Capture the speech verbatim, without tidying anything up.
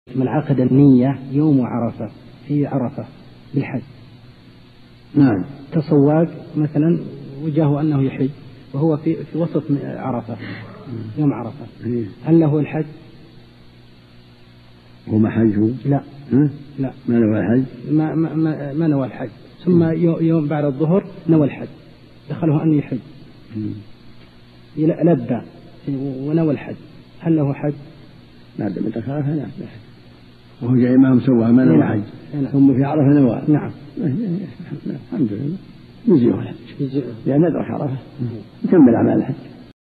من عقد النية يوم عرفة في عرفة بالحج. نعم. تصواج مثلا وجهه أنه يحج وهو في, في وسط عرفة يوم عرفة، هل له الحج؟ هو ما حجه؟ لا. ها؟ لا ما نوى الحج؟ ما, ما, ما, ما نوى الحج، ثم يوم بعد الظهر نوى الحج، دخله أن يحج لبى ونوى الحج، هل له حج؟ ما دام دخلها فلا، وهو جاي معهم سواها ما نوى حج ثم في عرفة نوى. نعم الحمد لله يجزيه الحج لأن أدرك عرفة يكمل أعمال الحج.